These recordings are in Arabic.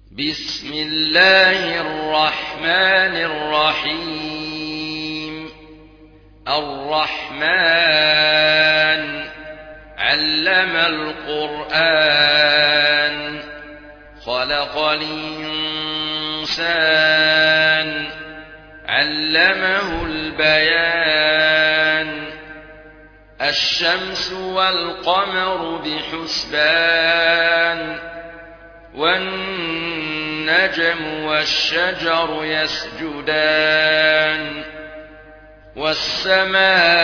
بسم الله الرحمن الرحيم. الرحمن علم القرآن خلق الإنسان علمه البيان الشمس والقمر بحسبان والنجم والشجر يسجدان والسماء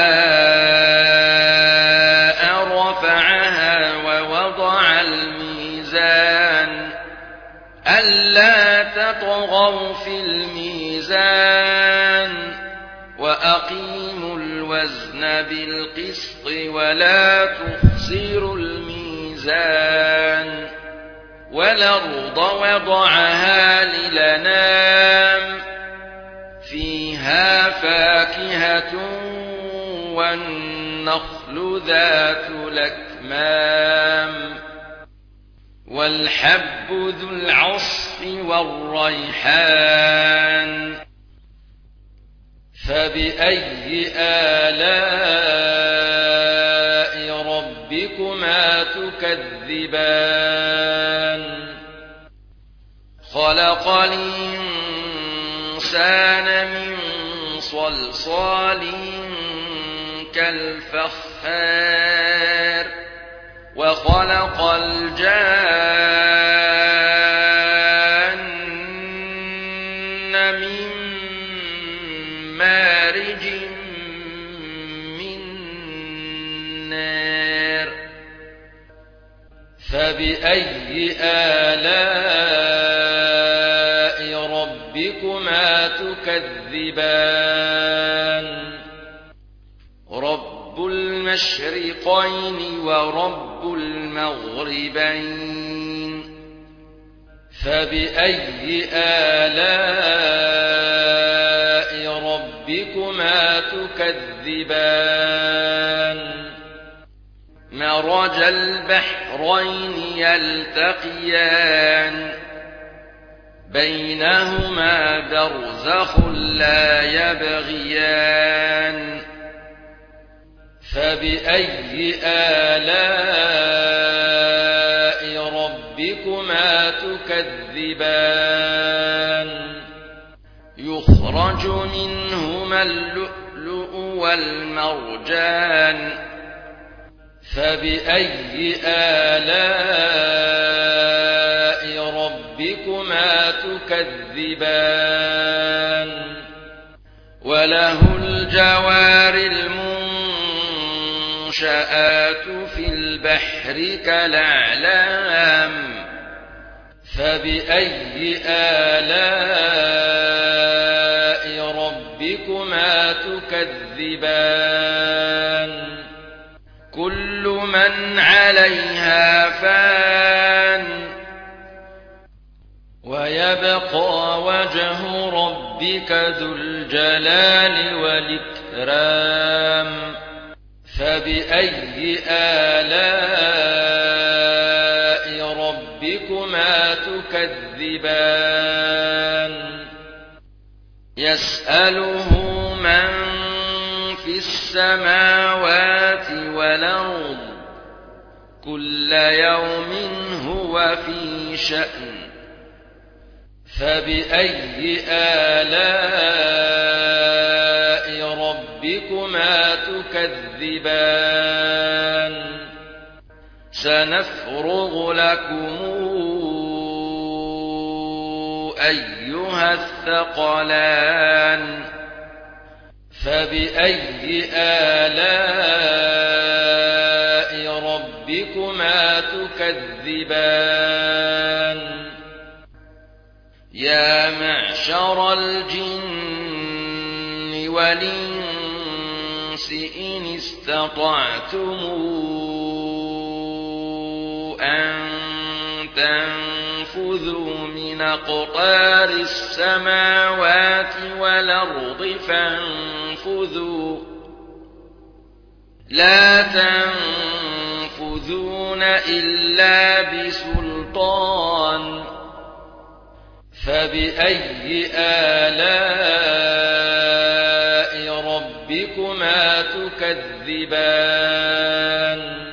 رفعها ووضع الميزان ألا تطغوا في الميزان وأقيموا الوزن بالقسط ولا تخسروا الميزان والأرض وضعها للأنام فيها فاكهة والنخل ذات الأكمام والحب ذو العصف والريحان فبأي آلاء ربكما تكذبان خلق الإنسان من صلصال كالفخار وخلق الجان من مارج من نار فبأي آلاء ربكما تكذبان رب المشرقين ورب المغربين فبأي آلاء ربكما تكذبان مرج البحرين يلتقيان بينهما برزخ لا يبغيان فبأي آلاء ربكما تكذبان يخرج منهما اللؤلؤ والمرجان فبأي آلاء ربكما تكذبان وله الجوار المنشآت في البحر كالأعلام فبأي آلاء ربكما تكذبان كل من عليها فان ويبقى وجه ربك ذو الجلال والإكرام فبأي آلاء ربكما تكذبان يسأله من في السماوات والأرض كل يوم هو في شأن فبأي آلاء ربكما تكذبان سنفرغ لكم أيها الثقلان فبأي آلاء ربكما تكذبان يا معشر الجن والإنس إن استطعتم أن تنفذوا من أقطار السماوات والأرض فانفذوا لا تنفذون إلا بسلطان فبأي آلاء ربكما تكذبان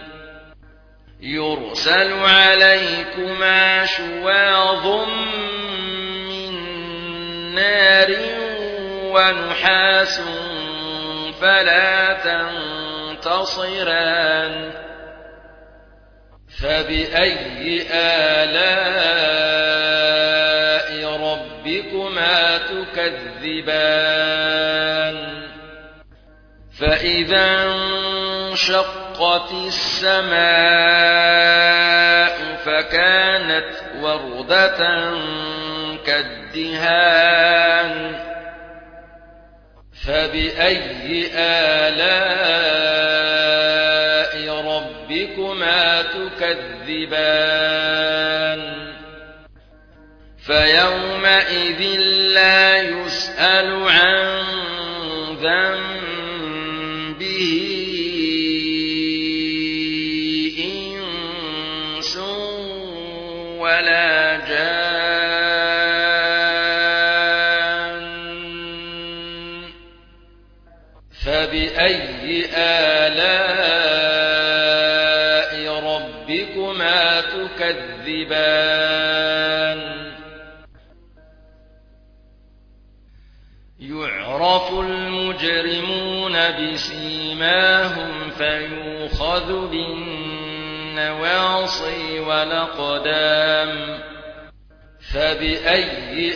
يرسل عليكما شواظ من نار ونحاس فلا تنتصران فبأي آلاء ربكما تكذبان فإذا انشقت السماء فكانت وردة كالدهان فبأي آلاء ربكما تكذبان فيومئذ لا يسأل عن ذنبه إنس ولا جان فبأي آلاء ربكما تكذبان يعرف المجرمون بسيماهم فيؤخذ بالنواصي والأقدام فبأي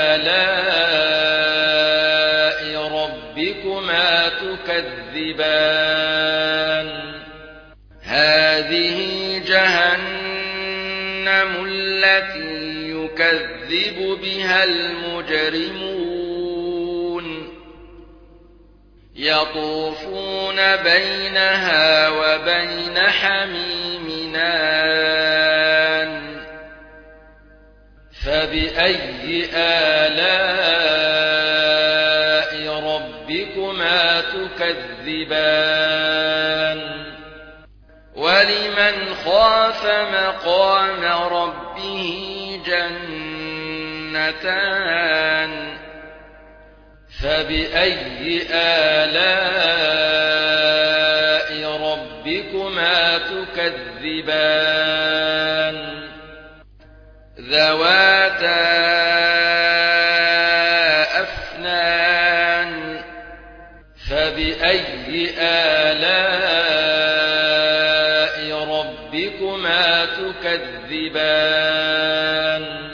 آلاء ربكما تكذبان هذه جهنم التي يكذب بها المجرمون يطوفون بينها وبين حميم آن فبأي آلاء ربكما تكذبان ولمن خاف مقام ربه جنتان فبأي آلاء ربكما تكذبان ذواتا أفنان فبأي آلاء ربكما تكذبان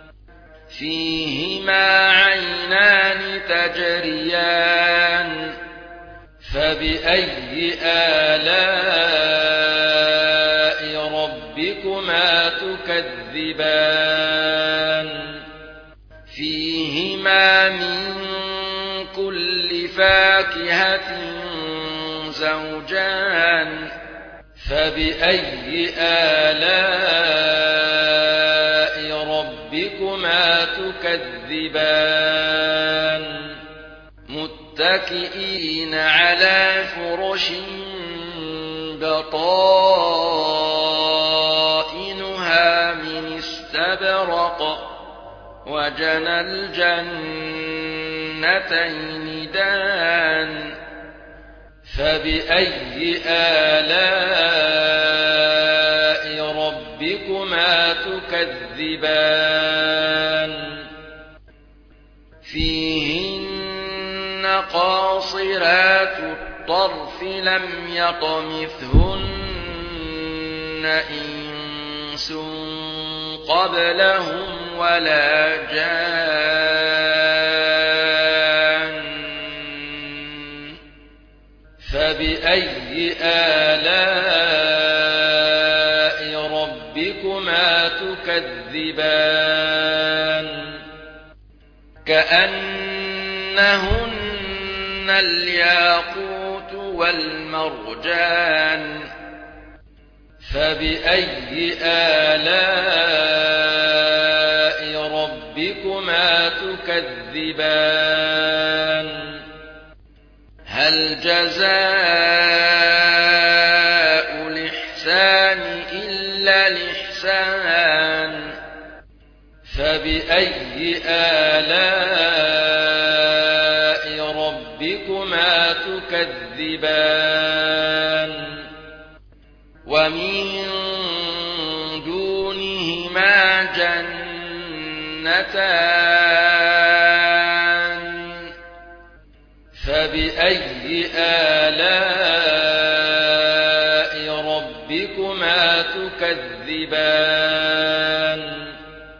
فيهما عينان تجريان فبأي آلاء ربكما تكذبان فيهما من كل فاكهة زوجان فبأي آلاء ربكما تكذبان متكئين على فرش بطائنها من استبرق وجنى الجنتين دان فبأي آلاء ربكما تكذبان فيهن قاصرات الطرف لم يطمثهن إنس قبلهم ولا جان فبأي آلاء ربكما تكذبان كأنهن الياقوت والمرجان فبأي آلاء ربكما تكذبان هل جزاء الإحسان إلا الإحسان فبأي آلاء ربكما تكذبان ومن دونهما جنتان فبأي آلاء ربكما تكذبان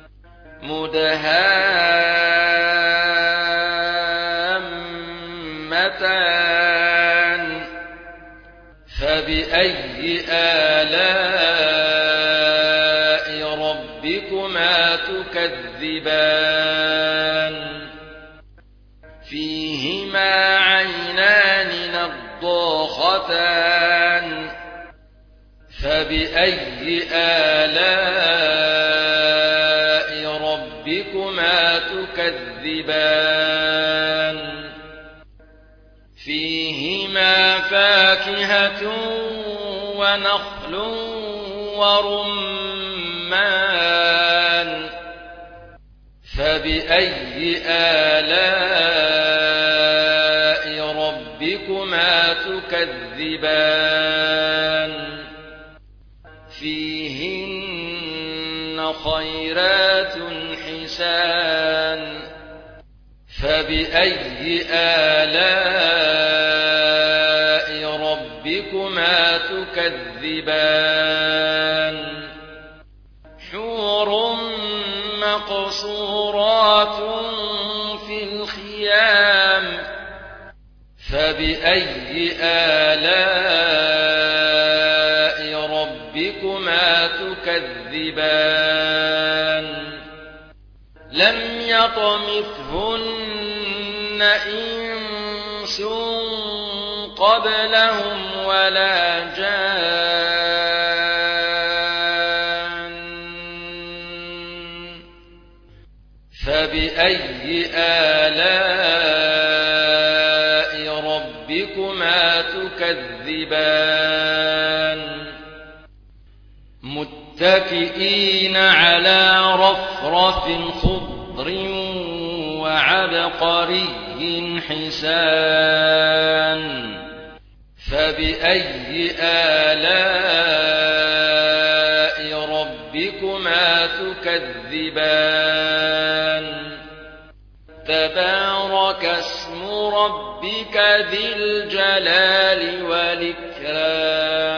مدهامتان فبأي آلاء ربكما تكذبان فيهما عينان نضاختان فبأي آلاء ربكما تكذبان فيهما فاكهة ونخل ورمان فبأي آلاء ربكما تكذبان فيهن خيرات حسان فبأي آلاء ربكما تكذبان حور مقصورات في الخيام فبأي آلاء ربكما تكذبان لم يطمثهن إنس قبلهم ولا جان فبأي آلاء ربكما تكذبان متكئين على رفرف خضر وعبقري حسان فبأي آلاء ربكما تكذبان تبارك اسم ربك ذي الجلال والإكرام